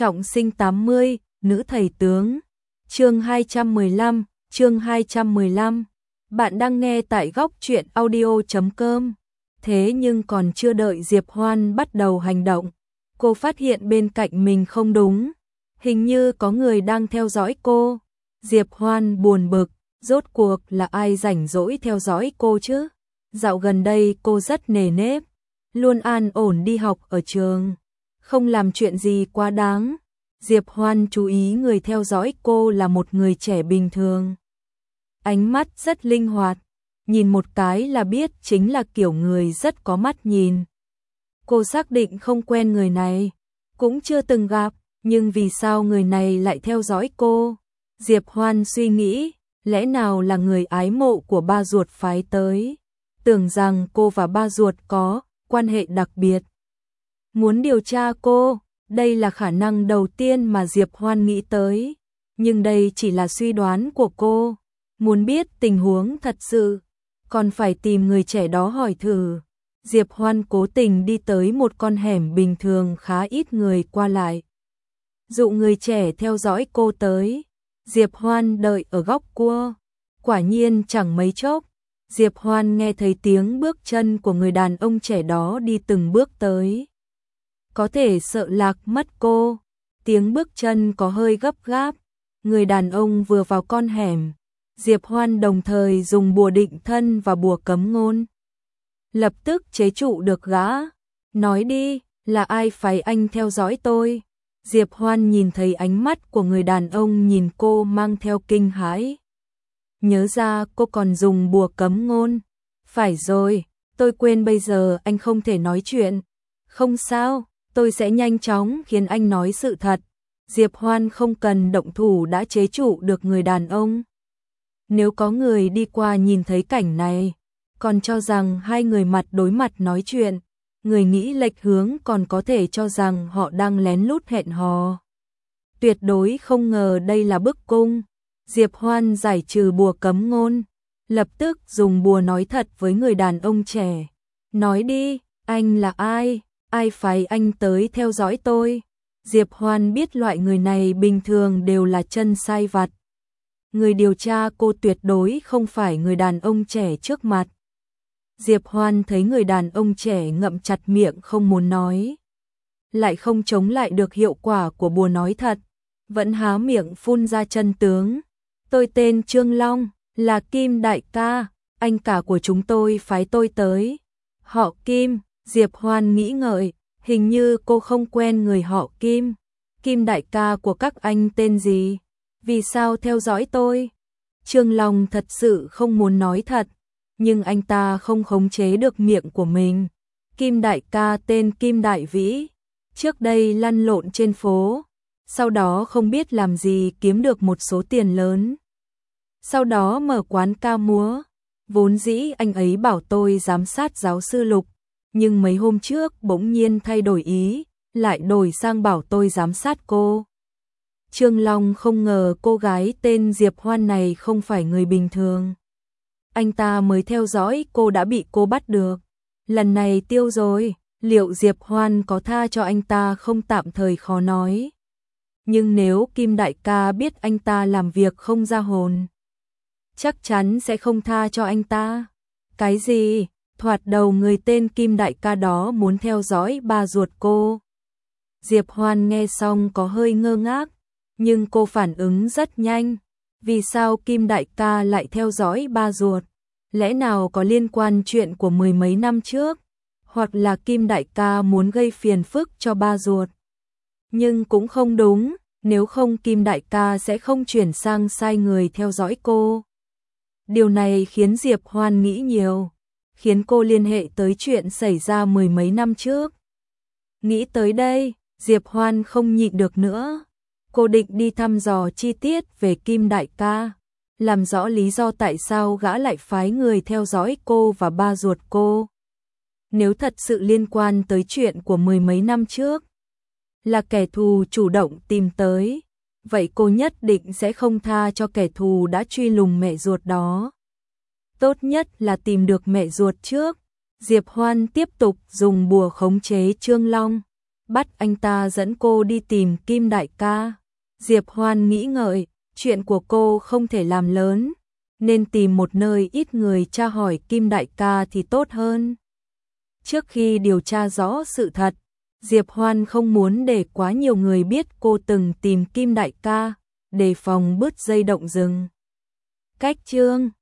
Trọng sinh 80, nữ thầy tướng. Chương 215. Bạn đang nghe tại góc truyện audio.com. Thế nhưng còn chưa đợi Diệp Hoan bắt đầu hành động, cô phát hiện bên cạnh mình không đúng, hình như có người đang theo dõi cô. Diệp Hoan buồn bực, rốt cuộc là ai rảnh rỗi theo dõi cô chứ? Dạo gần đây cô rất nề nếp, luôn an ổn đi học ở trường, không làm chuyện gì quá đáng. Diệp Hoan chú ý người theo dõi cô là một người trẻ bình thường. Ánh mắt rất linh hoạt, nhìn một cái là biết chính là kiểu người rất có mắt nhìn. Cô xác định không quen người này, cũng chưa từng gặp, nhưng vì sao người này lại theo dõi cô? Diệp Hoan suy nghĩ, lẽ nào là người ái mộ của ba ruột phái tới, tưởng rằng cô và ba ruột có quan hệ đặc biệt, muốn điều tra cô. Đây là khả năng đầu tiên mà Diệp Hoan nghĩ tới, nhưng đây chỉ là suy đoán của cô. Muốn biết tình huống thật sự, còn phải tìm người trẻ đó hỏi thử. Diệp Hoan cố tình đi tới một con hẻm bình thường khá ít người qua lại, dụ người trẻ theo dõi cô tới. Diệp Hoan đợi ở góc cua, quả nhiên chẳng mấy chốc, Diệp Hoan nghe thấy tiếng bước chân của người đàn ông trẻ đó đi từng bước tới. Có thể sợ lạc mất cô, tiếng bước chân có hơi gấp gáp. Người đàn ông vừa vào con hẻm, Diệp Hoan đồng thời dùng bùa định thân và bùa cấm ngôn, lập tức chế trụ được gã. Nói đi, là ai phái anh theo dõi tôi? Diệp Hoan nhìn thấy ánh mắt của người đàn ông nhìn cô mang theo kinh hãi. Nhớ ra cô còn dùng bùa cấm ngôn. Phải rồi, tôi quên, bây giờ anh không thể nói chuyện. Không sao, tôi sẽ nhanh chóng khiến anh nói sự thật. Diệp Hoan không cần động thủ đã chế trụ được người đàn ông. Nếu có người đi qua nhìn thấy cảnh này, còn cho rằng hai người mặt đối mặt nói chuyện, người nghĩ lệch hướng còn có thể cho rằng họ đang lén lút hẹn hò. Tuyệt đối không ngờ đây là bức cung. Diệp Hoan giải trừ bùa cấm ngôn, lập tức dùng bùa nói thật với người đàn ông trẻ. Nói đi, anh là ai? Ai phái anh tới theo dõi tôi? Diệp Hoan biết loại người này bình thường đều là chân sai vặt. Người điều tra cô tuyệt đối không phải người đàn ông trẻ trước mặt. Diệp Hoan thấy người đàn ông trẻ ngậm chặt miệng không muốn nói, lại không chống lại được hiệu quả của bùa nói thật, vẫn há miệng phun ra chân tướng. Tôi tên Trương Long, là Kim đại ca, anh cả của chúng tôi phái tôi tới. Họ Kim. Diệp Hoan nghĩ ngợi, hình như cô không quen người họ Kim. Kim đại ca của các anh tên gì? Vì sao theo dõi tôi? Trương Long thật sự không muốn nói thật, nhưng anh ta không khống chế được miệng của mình. Kim đại ca tên Kim Đại Vĩ, trước đây lăn lộn trên phố, sau đó không biết làm gì kiếm được một số tiền lớn, sau đó mở quán ca múa. Vốn dĩ anh ấy bảo tôi giám sát giáo sư Lục, nhưng mấy hôm trước bỗng nhiên thay đổi ý, lại đổi sang bảo tôi giám sát cô. Trương Long không ngờ cô gái tên Diệp Hoan này không phải người bình thường. Anh ta mới theo dõi cô đã bị cô bắt được. Lần này tiêu rồi, liệu Diệp Hoan có tha cho anh ta không tạm thời khó nói. Nhưng nếu Kim đại ca biết anh ta làm việc không ra hồn, chắc chắn sẽ không tha cho anh ta. Cái gì? Thoạt đầu người tên Kim đại ca đó muốn theo dõi ba ruột cô. Diệp Hoan nghe xong có hơi ngơ ngác, nhưng cô phản ứng rất nhanh. Vì sao Kim đại ca lại theo dõi ba ruột? Lẽ nào có liên quan chuyện của mười mấy năm trước? Hoặc là Kim đại ca muốn gây phiền phức cho ba ruột? Nhưng cũng không đúng, nếu không Kim đại ca sẽ không chuyển sang sai người theo dõi cô. Điều này khiến Diệp Hoan nghĩ nhiều, khiến cô liên hệ tới chuyện xảy ra mười mấy năm trước. Nghĩ tới đây, Diệp Hoan không nhịn được nữa. Cô định đi thăm dò chi tiết về Kim đại ca, làm rõ lý do tại sao gã lại phái người theo dõi cô và ba ruột cô. Nếu thật sự liên quan tới chuyện của mười mấy năm trước, là kẻ thù chủ động tìm tới, vậy cô nhất định sẽ không tha cho kẻ thù đã truy lùng mẹ ruột đó. Tốt nhất là tìm được mẹ ruột trước. Diệp Hoan tiếp tục dùng bùa khống chế Trương Long, bắt anh ta dẫn cô đi tìm Kim đại ca. Diệp Hoan nghĩ ngợi, chuyện của cô không thể làm lớn, nên tìm một nơi ít người tra hỏi Kim đại ca thì tốt hơn. Trước khi điều tra rõ sự thật, Diệp Hoan không muốn để quá nhiều người biết cô từng tìm Kim đại ca, đề phòng bứt dây động rừng. Cách chương